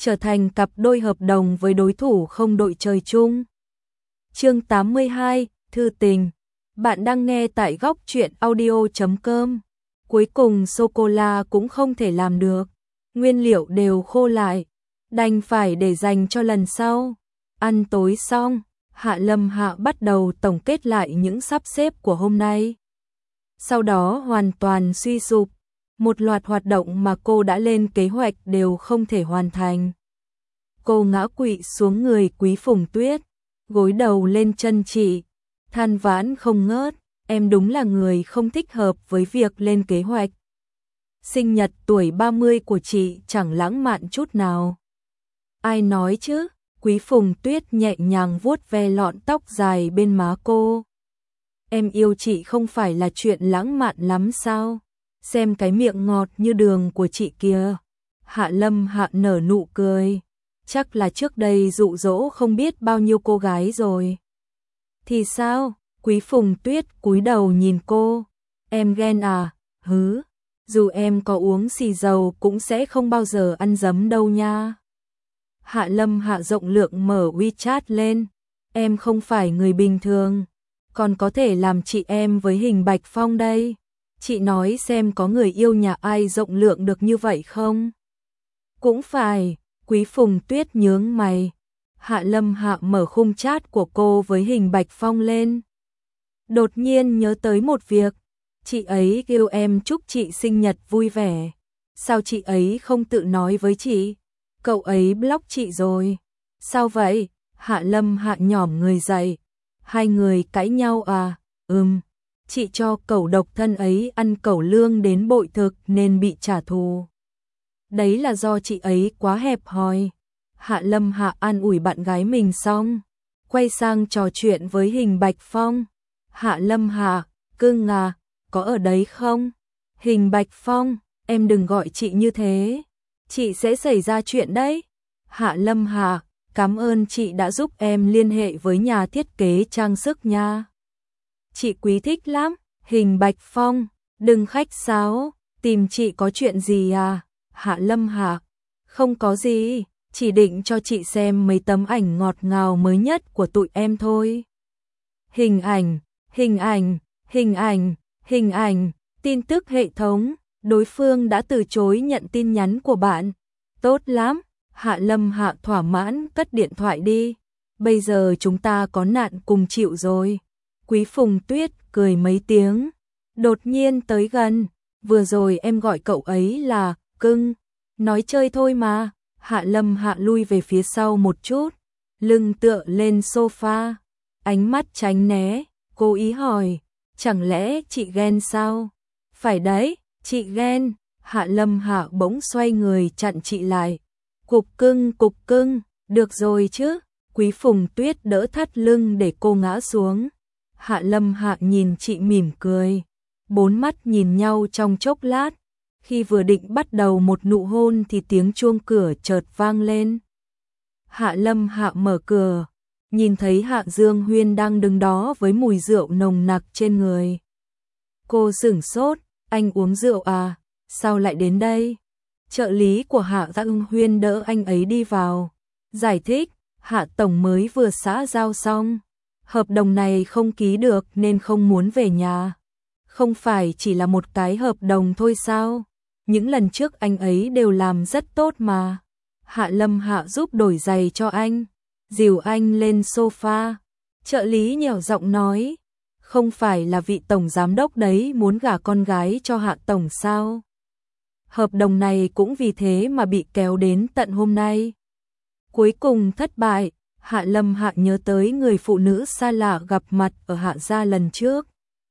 trở thành cặp đôi hợp đồng với đối thủ không đội trời chung. Chương 82, Thư tình. Bạn đang nghe tại góc truyện audio.com. Cuối cùng sô-cô-la cũng không thể làm được, nguyên liệu đều khô lại, đành phải để dành cho lần sau. Ăn tối xong, Hạ Lâm Hạ bắt đầu tổng kết lại những sắp xếp của hôm nay. Sau đó hoàn toàn suy sụp, một loạt hoạt động mà cô đã lên kế hoạch đều không thể hoàn thành. Cô ngã quỵ xuống người Quý Phùng Tuyết, gối đầu lên chân chị, than vãn không ngớt, em đúng là người không thích hợp với việc lên kế hoạch. Sinh nhật tuổi 30 của chị chẳng lãng mạn chút nào. Ai nói chứ? Quý Phùng Tuyết nhẹ nhàng vuốt ve lọn tóc dài bên má cô. Em yêu chị không phải là chuyện lãng mạn lắm sao? Xem cái miệng ngọt như đường của chị kìa. Hạ Lâm Hạ nở nụ cười. Chắc là trước đây dụ dỗ không biết bao nhiêu cô gái rồi. Thì sao? Quý Phùng Tuyết cúi đầu nhìn cô. Em ghen à? Hứ, dù em có uống xì dầu cũng sẽ không bao giờ ăn giấm đâu nha. Hạ Lâm Hạ rộng lượng mở WeChat lên. Em không phải người bình thường, còn có thể làm chị em với Hình Bạch Phong đây. Chị nói xem có người yêu nhà ai rộng lượng được như vậy không? Cũng phải. Quý Phùng Tuyết nhướng mày. Hạ Lâm Hạ mở khung chat của cô với Hình Bạch Phong lên. Đột nhiên nhớ tới một việc. Chị ấy kêu em chúc chị sinh nhật vui vẻ. Sao chị ấy không tự nói với chị? Cậu ấy block chị rồi. Sao vậy? Hạ Lâm Hạ nhỏm người dậy. Hai người cãi nhau à? Chị cho cẩu độc thân ấy ăn cẩu lương đến bội thực nên bị trả thù. Đấy là do chị ấy quá hẹp hòi. Hạ Lâm Hạ an ủi bạn gái mình xong, quay sang trò chuyện với Hình Bạch Phong. Hạ Lâm Hạ, cưng à, có ở đấy không? Hình Bạch Phong, em đừng gọi chị như thế, chị sẽ xảy ra chuyện đấy. Hạ Lâm Hạ, cảm ơn chị đã giúp em liên hệ với nhà thiết kế trang sức nha. Chị quý thích lắm. Hình Bạch Phong, đừng khách sáo, tìm chị có chuyện gì à? Hạ Lâm Hạ, không có gì, chỉ định cho chị xem mấy tấm ảnh ngọt ngào mới nhất của tụi em thôi. Hình ảnh, hình ảnh, hình ảnh, hình ảnh, tin tức hệ thống, đối phương đã từ chối nhận tin nhắn của bạn. Tốt lắm. Hạ Lâm Hạ thỏa mãn cất điện thoại đi. Bây giờ chúng ta có nạn cùng chịu rồi. Quý Phùng Tuyết cười mấy tiếng, đột nhiên tới gần. Vừa rồi em gọi cậu ấy là cưng, nói chơi thôi mà. Hạ Lâm Hạ lui về phía sau một chút, lưng tựa lên sofa, ánh mắt tránh né, cố ý hỏi, chẳng lẽ chị ghen sao? Phải đấy, chị ghen. Hạ Lâm Hạ bỗng xoay người chặn chị lại. Cục cưng, được rồi chứ. Quý Phùng Tuyết đỡ thắt lưng để cô ngã xuống. Hạ Lâm Hạ nhìn chị mỉm cười, bốn mắt nhìn nhau trong chốc lát. Khi vừa định bắt đầu một nụ hôn thì tiếng chuông cửa chợt vang lên. Hạ Lâm Hạ mở cửa, nhìn thấy Hạ Dương Huyên đang đứng đó với mùi rượu nồng nặc trên người. Cô sửng sốt, anh uống rượu à? Sao lại đến đây? Trợ lý của Hạ Dương Huyên đỡ anh ấy đi vào, giải thích, Hạ Tổng mới vừa xã giao xong. Hợp đồng này không ký được nên không muốn về nhà. Không phải chỉ là một cái hợp đồng thôi sao? Những lần trước anh ấy đều làm rất tốt mà. Hạ Lâm Hạ giúp đổi giày cho anh, dìu anh lên sofa. Trợ lý nhẻo giọng nói, không phải là vị tổng giám đốc đấy muốn gả con gái cho Hạ Tổng sao? Hợp đồng này cũng vì thế mà bị kéo đến tận hôm nay. Cuối cùng thất bại. Hạ Lâm Hạ nhớ tới người phụ nữ xa lạ gặp mặt ở Hạ gia lần trước.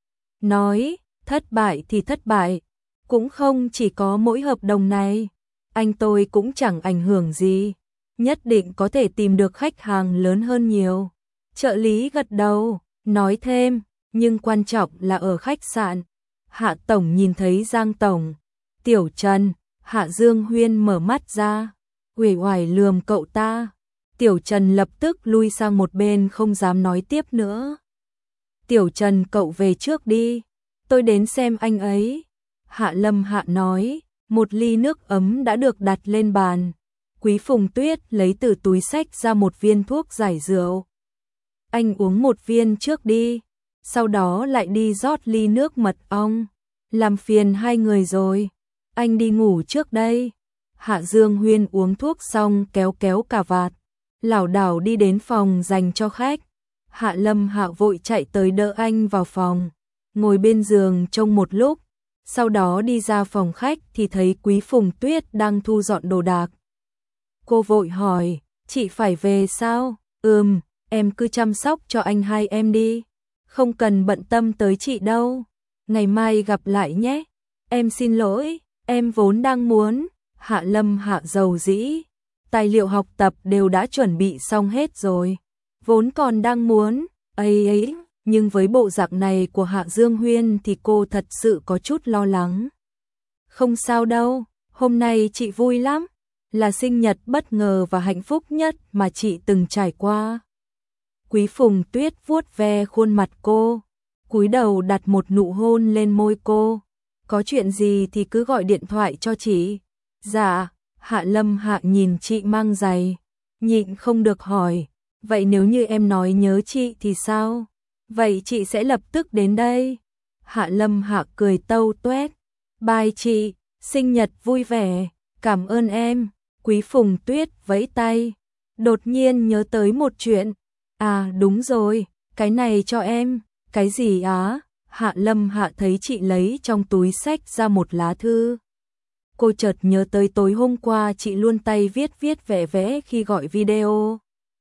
Nói, thất bại thì thất bại, cũng không chỉ có mỗi hợp đồng này. Anh tôi cũng chẳng ảnh hưởng gì, nhất định có thể tìm được khách hàng lớn hơn nhiều. Trợ lý gật đầu, nói thêm, nhưng quan trọng là ở khách sạn. Hạ Tổng nhìn thấy Giang Tổng, Tiểu Trần. Hạ Dương Huyên mở mắt ra, uể oải lườm cậu ta. Tiểu Trần lập tức lui sang một bên không dám nói tiếp nữa. Tiểu Trần, cậu về trước đi, tôi đến xem anh ấy. Hạ Lâm Hạ nói, một ly nước ấm đã được đặt lên bàn. Quý Phùng Tuyết lấy từ túi xách ra một viên thuốc giải rượu. Anh uống một viên trước đi, sau đó lại đi rót ly nước mật ong. Làm phiền hai người rồi, anh đi ngủ trước đây. Hạ Dương Huyên uống thuốc xong kéo kéo cà vạt, lảo đảo đi đến phòng dành cho khách. Hạ Lâm Hạ vội chạy tới đỡ anh vào phòng, ngồi bên giường trông một lúc, sau đó đi ra phòng khách thì thấy Quý Phùng Tuyết đang thu dọn đồ đạc. Cô vội hỏi, chị phải về sao? Em cứ chăm sóc cho anh hai em đi, không cần bận tâm tới chị đâu. Ngày mai gặp lại nhé. Em xin lỗi, em vốn đang muốn. Hạ Lâm Hạ dầu dĩ, tài liệu học tập đều đã chuẩn bị xong hết rồi, vốn còn đang muốn, ấy, nhưng với bộ dạng này của Hạ Dương Huyên thì cô thật sự có chút lo lắng. Không sao đâu, hôm nay chị vui lắm, là sinh nhật bất ngờ và hạnh phúc nhất mà chị từng trải qua. Quý Phùng Tuyết vuốt ve khuôn mặt cô, cúi đầu đặt một nụ hôn lên môi cô. Có chuyện gì thì cứ gọi điện thoại cho chị. Dạ. Hạ Lâm Hạ nhìn chị mang giày, nhịn không được hỏi, vậy nếu như em nói nhớ chị thì sao? Vậy chị sẽ lập tức đến đây. Hạ Lâm Hạ cười tâu tuét, bye chị, sinh nhật vui vẻ, cảm ơn em. Quý Phùng Tuyết vẫy tay, đột nhiên nhớ tới một chuyện. À đúng rồi, cái này cho em. Cái gì á? Hạ Lâm Hạ thấy chị lấy trong túi xách ra một lá thư. Cô chợt nhớ tới tối hôm qua chị luôn tay viết vẽ vẽ khi gọi video.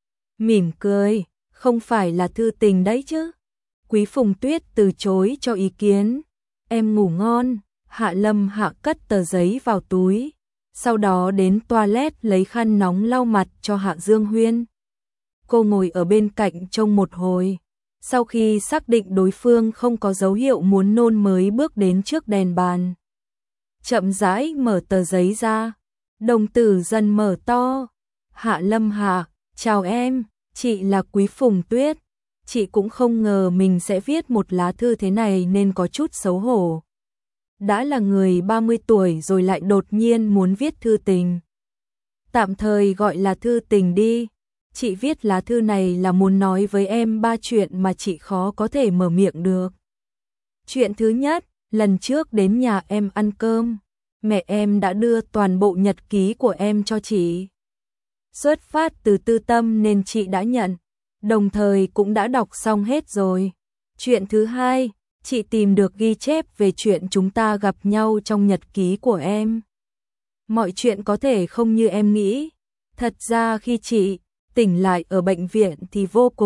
Mỉm cười, không phải là thư tình đấy chứ? Quý Phùng Tuyết từ chối cho ý kiến. Em ngủ ngon. Hạ Lâm Hạ cất tờ giấy vào túi, sau đó đến toilet lấy khăn nóng lau mặt cho Hạ Dương Huyên. Cô ngồi ở bên cạnh trông một hồi, sau khi xác định đối phương không có dấu hiệu muốn nôn mới bước đến trước đèn bàn. Chậm rãi mở tờ giấy ra, đồng tử dần mở to. Hạ Lâm Hạ, chào em, chị là Quý Phùng Tuyết. Chị cũng không ngờ mình sẽ viết một lá thư thế này nên có chút xấu hổ. Đã là người 30 tuổi rồi lại đột nhiên muốn viết thư tình. Tạm thời gọi là thư tình đi. Chị viết lá thư này là muốn nói với em 3 chuyện mà chị khó có thể mở miệng được. Chuyện thứ nhất, lần trước đến nhà em ăn cơm, mẹ em đã đưa toàn bộ nhật ký của em cho chị. Xuất phát từ tư tâm nên chị đã nhận, đồng thời cũng đã đọc xong hết rồi. Chuyện thứ hai, chị tìm được ghi chép về chuyện chúng ta gặp nhau trong nhật ký của em. Mọi chuyện có thể không như em nghĩ. Thật ra khi chị tỉnh lại ở bệnh viện thì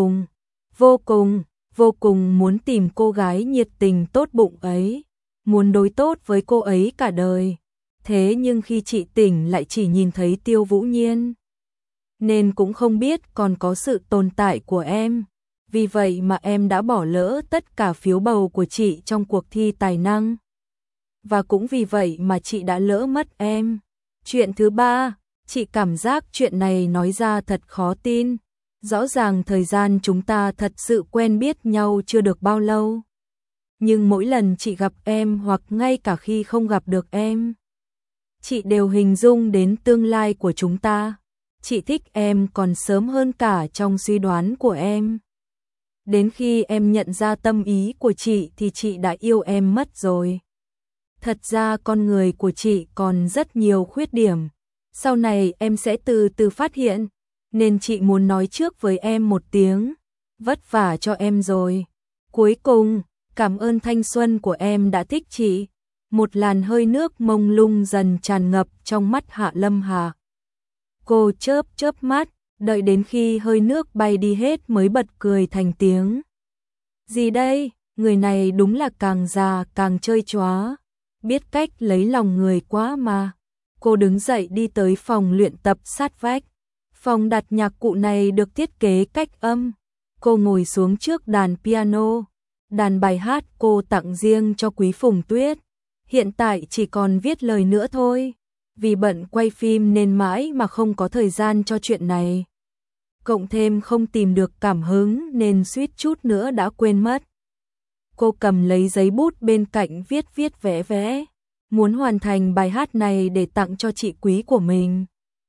vô cùng muốn tìm cô gái nhiệt tình tốt bụng ấy, muốn đối tốt với cô ấy cả đời. Thế nhưng khi chị tỉnh lại chỉ nhìn thấy Tiêu Vũ Nhiên, nên cũng không biết còn có sự tồn tại của em. Vì vậy mà em đã bỏ lỡ tất cả phiếu bầu của chị trong cuộc thi tài năng. Và cũng vì vậy mà chị đã lỡ mất em. Chuyện thứ ba, chị cảm giác chuyện này nói ra thật khó tin. Rõ ràng thời gian chúng ta thật sự quen biết nhau chưa được bao lâu. Nhưng mỗi lần chị gặp em hoặc ngay cả khi không gặp được em, chị đều hình dung đến tương lai của chúng ta. Chị thích em còn sớm hơn cả trong suy đoán của em. Đến khi em nhận ra tâm ý của chị thì chị đã yêu em mất rồi. Thật ra con người của chị còn rất nhiều khuyết điểm. Sau này em sẽ từ từ phát hiện. Nên chị muốn nói trước với em một tiếng. Vất vả cho em rồi. Cuối cùng, cảm ơn thanh xuân của em đã thích chị. Một làn hơi nước mông lung dần tràn ngập trong mắt Hạ Lâm Hạ. Cô chớp chớp mắt, đợi đến khi hơi nước bay đi hết mới bật cười thành tiếng. Gì đây, người này đúng là càng già càng chơi chóa, biết cách lấy lòng người quá mà. Cô đứng dậy đi tới phòng luyện tập sát vách. Phòng đặt nhạc cụ này được thiết kế cách âm. Cô ngồi xuống trước đàn piano, đàn bài hát cô tặng riêng cho Quý Phùng Tuyết. Hiện tại chỉ còn viết lời nữa thôi, vì bận quay phim nên mãi mà không có thời gian cho chuyện này. Cộng thêm không tìm được cảm hứng nên suýt chút nữa đã quên mất. Cô cầm lấy giấy bút bên cạnh viết vẽ, muốn hoàn thành bài hát này để tặng cho chị quý của mình.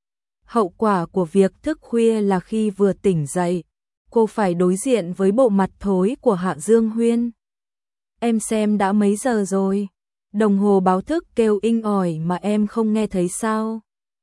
Hậu quả của việc thức khuya là khi vừa tỉnh dậy, cô phải đối diện với bộ mặt thối của Hạ Dương Huyên. Em xem đã mấy giờ rồi? Đồng hồ báo thức kêu inh ỏi mà em không nghe thấy sao?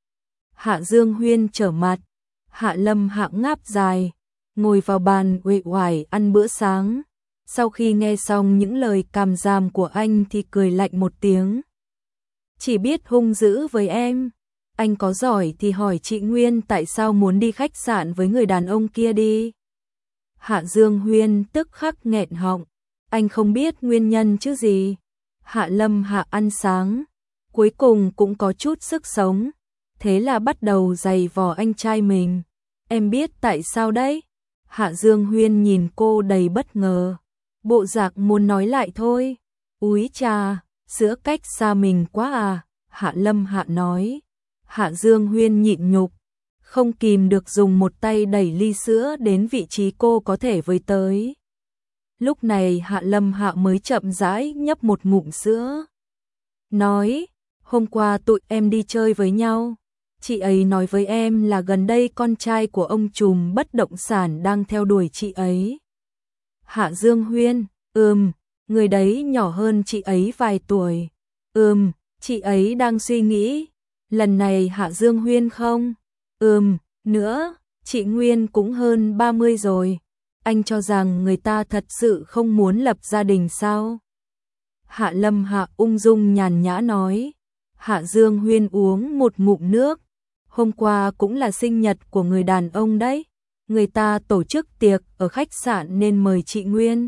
Hạ Dương Huyên trở mặt, Hạ Lâm Hạ ngáp dài, ngồi vào bàn uể oải ăn bữa sáng. Sau khi nghe xong những lời càm ràm của anh thì cười lạnh một tiếng. Chỉ biết hung dữ với em. Anh có giỏi thì hỏi chị Nguyên tại sao muốn đi khách sạn với người đàn ông kia đi. Hạ Dương Huyên tức khắc nghẹn họng. Anh không biết nguyên nhân chứ gì. Hạ Lâm Hạ ăn sáng, cuối cùng cũng có chút sức sống. Thế là bắt đầu giày vò anh trai mình. Em biết tại sao đấy? Hạ Dương Huyên nhìn cô đầy bất ngờ. Bộ dạng muốn nói lại thôi. Úi chà, sữa cách xa mình quá à, Hạ Lâm Hạ nói. Hạ Dương Huyên nhịn nhục, không kìm được dùng một tay đẩy ly sữa đến vị trí cô có thể với tới. Lúc này Hạ Lâm Hạ mới chậm rãi nhấp một ngụm sữa. Nói, hôm qua tụi em đi chơi với nhau. Chị ấy nói với em là gần đây con trai của ông trùm bất động sản đang theo đuổi chị ấy. Hạ Dương Huyên, người đấy nhỏ hơn chị ấy vài tuổi. Chị ấy đang suy nghĩ. Lần này Hạ Dương Huyên không? Nữa, chị Nguyên cũng hơn 30 rồi. Anh cho rằng người ta thật sự không muốn lập gia đình sao? Hạ Lâm Hạ ung dung nhàn nhã nói. Hạ Dương Huyên uống một ngụm nước. Hôm qua cũng là sinh nhật của người đàn ông đấy. Người ta tổ chức tiệc ở khách sạn nên mời chị Nguyên.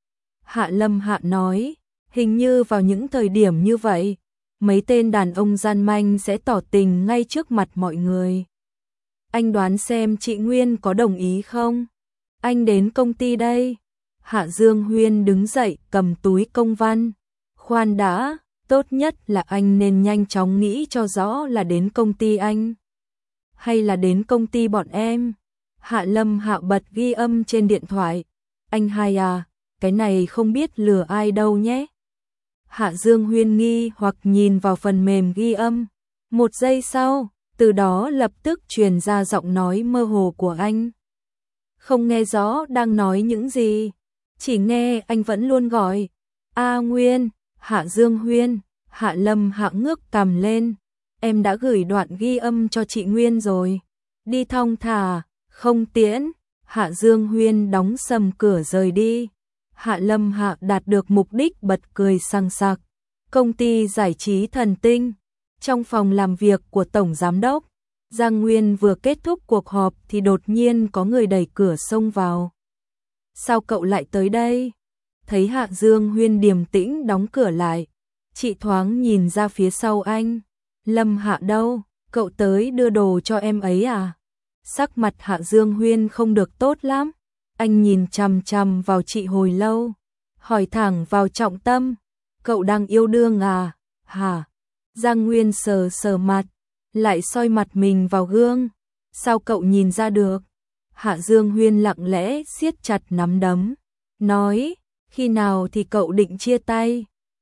Hạ Lâm Hạ nói, hình như vào những thời điểm như vậy, mấy tên đàn ông gian manh sẽ tỏ tình ngay trước mặt mọi người. Anh đoán xem chị Nguyên có đồng ý không? Anh đến công ty đây. Hạ Dương Huyên đứng dậy cầm túi công văn. Khoan đã, tốt nhất là anh nên nhanh chóng nghĩ cho rõ là đến công ty anh hay là đến công ty bọn em. Hạ Lâm Hạ bật ghi âm trên điện thoại. Anh hai à, cái này không biết lừa ai đâu nhé. Hạ Dương Huyên nghi hoặc nhìn vào phần mềm ghi âm. Một giây sau, từ đó lập tức truyền ra giọng nói mơ hồ của anh. Không nghe rõ đang nói những gì, chỉ nghe anh vẫn luôn gọi A Nguyên. Hạ Dương Huyên, Hạ Lâm Hạ ngước cằm lên. Em đã gửi đoạn ghi âm cho chị Nguyên rồi. Đi thong thả, không tiễn. Hạ Dương Huyên đóng sầm cửa rời đi. Hạ Lâm Hạ đạt được mục đích bật cười sằng sặc. Công ty giải trí Thần Tinh. Trong phòng làm việc của Tổng Giám đốc, Giang Nguyên vừa kết thúc cuộc họp thì đột nhiên có người đẩy cửa xông vào. Sao cậu lại tới đây? Thấy Hạ Dương Huyên điềm tĩnh đóng cửa lại, chị thoáng nhìn ra phía sau anh. Lâm Hạ đâu? Cậu tới đưa đồ cho em ấy à? Sắc mặt Hạ Dương Huyên không được tốt lắm. Anh nhìn chằm chằm vào chị hồi lâu, hỏi thẳng vào trọng tâm. Cậu đang yêu đương à? Hả? Giang Nguyên sờ sờ mặt, lại soi mặt mình vào gương. Sao cậu nhìn ra được? Hạ Dương Huyên lặng lẽ siết chặt nắm đấm, nói, khi nào thì cậu định chia tay?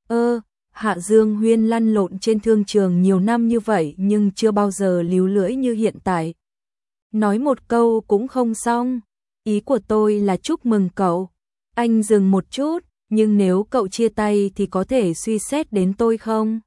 Hạ Dương Huyên lăn lộn trên thương trường nhiều năm như vậy nhưng chưa bao giờ líu lưỡi như hiện tại. Nói một câu cũng không xong. Ý của tôi là chúc mừng cậu. Anh dừng một chút, nhưng nếu cậu chia tay thì có thể suy xét đến tôi không?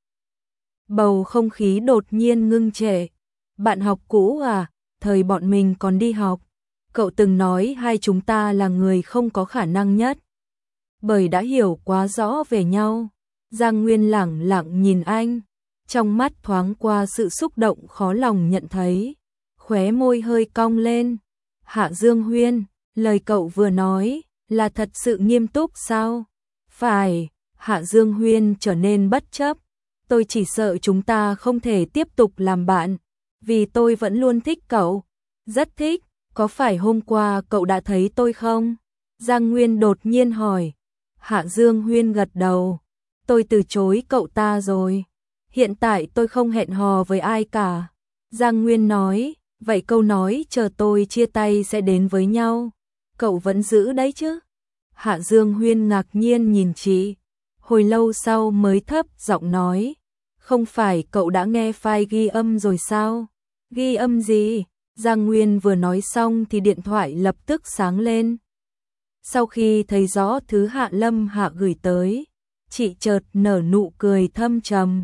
Bầu không khí đột nhiên ngưng trệ. Bạn học cũ à? Thời bọn mình còn đi học, cậu từng nói hai chúng ta là người không có khả năng nhất. Bởi đã hiểu quá rõ về nhau. Giang Nguyên lẳng lặng nhìn anh, trong mắt thoáng qua sự xúc động khó lòng nhận thấy. Khóe môi hơi cong lên. Hạ Dương Huyên, lời cậu vừa nói là thật sự nghiêm túc sao? Phải. Hạ Dương Huyên trở nên bất chấp. Tôi chỉ sợ chúng ta không thể tiếp tục làm bạn, vì tôi vẫn luôn thích cậu. Rất thích. Có phải hôm qua cậu đã thấy tôi không? Giang Nguyên đột nhiên hỏi. Hạ Dương Huyên gật đầu. Tôi từ chối cậu ta rồi. Hiện tại tôi không hẹn hò với ai cả. Giang Nguyên nói. Vậy câu nói chờ tôi chia tay sẽ đến với nhau, cậu vẫn giữ đấy chứ? Hạ Dương Huyên ngạc nhiên nhìn chị, hồi lâu sau mới thấp giọng nói. Không phải cậu đã nghe file ghi âm rồi sao? Ghi âm gì? Giang Nguyên vừa nói xong thì điện thoại lập tức sáng lên. Sau khi thấy rõ thứ Hạ Lâm Hạ gửi tới, chị chợt nở nụ cười thâm trầm.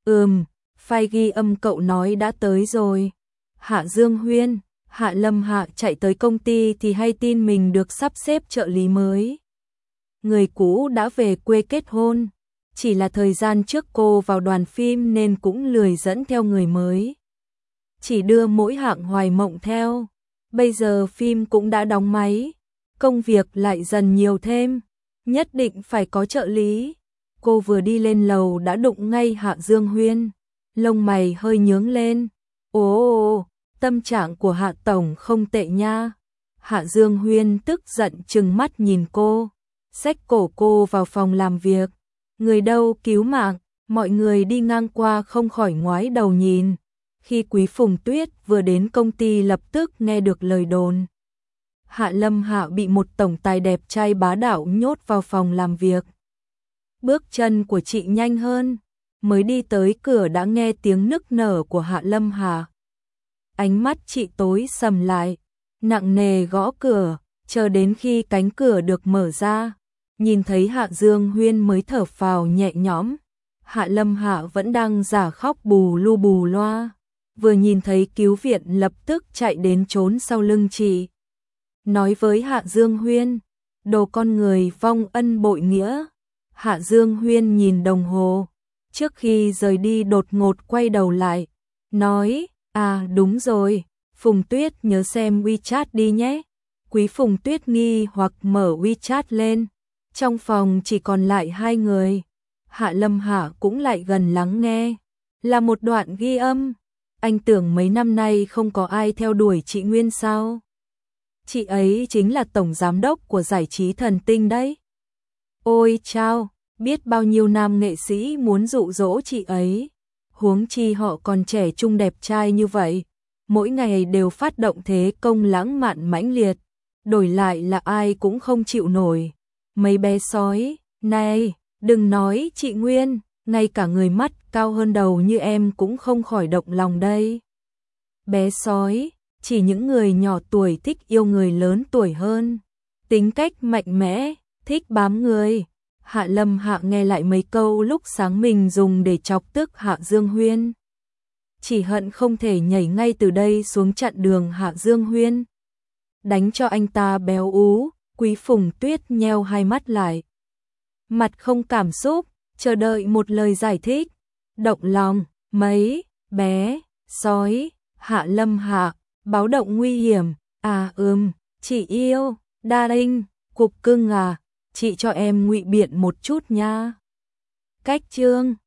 File ghi âm cậu nói đã tới rồi. Hạ Dương Huyên, Hạ Lâm Hạ chạy tới công ty thì hay tin mình được sắp xếp trợ lý mới. Người cũ đã về quê kết hôn, chỉ là thời gian trước cô vào đoàn phim nên cũng lười dẫn theo người mới. Chỉ đưa mỗi Hạng Hoài Mộng theo. Bây giờ phim cũng đã đóng máy, công việc lại dần nhiều thêm, nhất định phải có trợ lý. Cô vừa đi lên lầu đã đụng ngay Hạ Dương Huyên, lông mày hơi nhướng lên. Ồ, tâm trạng của Hạ Tổng không tệ nha. Hạ Dương Huyên tức giận trừng mắt nhìn cô, xách cổ cô vào phòng làm việc. Người đâu cứu mạng, mọi người đi ngang qua không khỏi ngoái đầu nhìn. Khi Quý Phùng Tuyết vừa đến công ty lập tức nghe được lời đồn. Hạ Lâm Hạ bị một tổng tài đẹp trai bá đạo nhốt vào phòng làm việc. Bước chân của chị nhanh hơn, mới đi tới cửa đã nghe tiếng nức nở của Hạ Lâm Hạ. Ánh mắt chị tối sầm lại, nặng nề gõ cửa, chờ đến khi cánh cửa được mở ra, nhìn thấy Hạ Dương Huyên mới thở phào nhẹ nhõm. Hạ Lâm Hạ vẫn đang giả khóc bù lu bù loa, vừa nhìn thấy cứu viện lập tức chạy đến trốn sau lưng chị. Nói với Hạ Dương Huyên, đồ con người vong ân bội nghĩa. Hạ Dương Huyên nhìn đồng hồ, trước khi rời đi đột ngột quay đầu lại, nói, à đúng rồi, Phùng Tuyết nhớ xem WeChat đi nhé. Quý Phùng Tuyết nghi hoặc mở WeChat lên, trong phòng chỉ còn lại hai người. Hạ Lâm Hạ cũng lại gần lắng nghe, là một đoạn ghi âm. Anh tưởng mấy năm nay không có ai theo đuổi chị Nguyên sao? Chị ấy chính là tổng giám đốc của giải trí thần tinh đấy. Ôi chao, biết bao nhiêu nam nghệ sĩ muốn dụ dỗ chị ấy. Huống chi họ còn trẻ trung đẹp trai như vậy, mỗi ngày đều phát động thế công lãng mạn mãnh liệt, đổi lại là ai cũng không chịu nổi. Mấy bé sói, này, đừng nói chị Nguyên, ngay cả người mắt cao hơn đầu như em cũng không khỏi động lòng đây. Bé sói, chỉ những người nhỏ tuổi thích yêu người lớn tuổi hơn, tính cách mạnh mẽ, thích bám người. Hạ Lâm Hạ nghe lại mấy câu lúc sáng mình dùng để chọc tức Hạ Dương Huyên. Chỉ hận không thể nhảy ngay từ đây xuống chặn đường Hạ Dương Huyên, đánh cho anh ta béo ú. Quý Phùng Tuyết nheo hai mắt lại, mặt không cảm xúc, chờ đợi một lời giải thích. Động lòng, mấy, bé, sói, Hạ Lâm Hạ, báo động nguy hiểm. À chị yêu, darling, cục cưng à, chị cho em ngụy biện một chút nha. Cách chương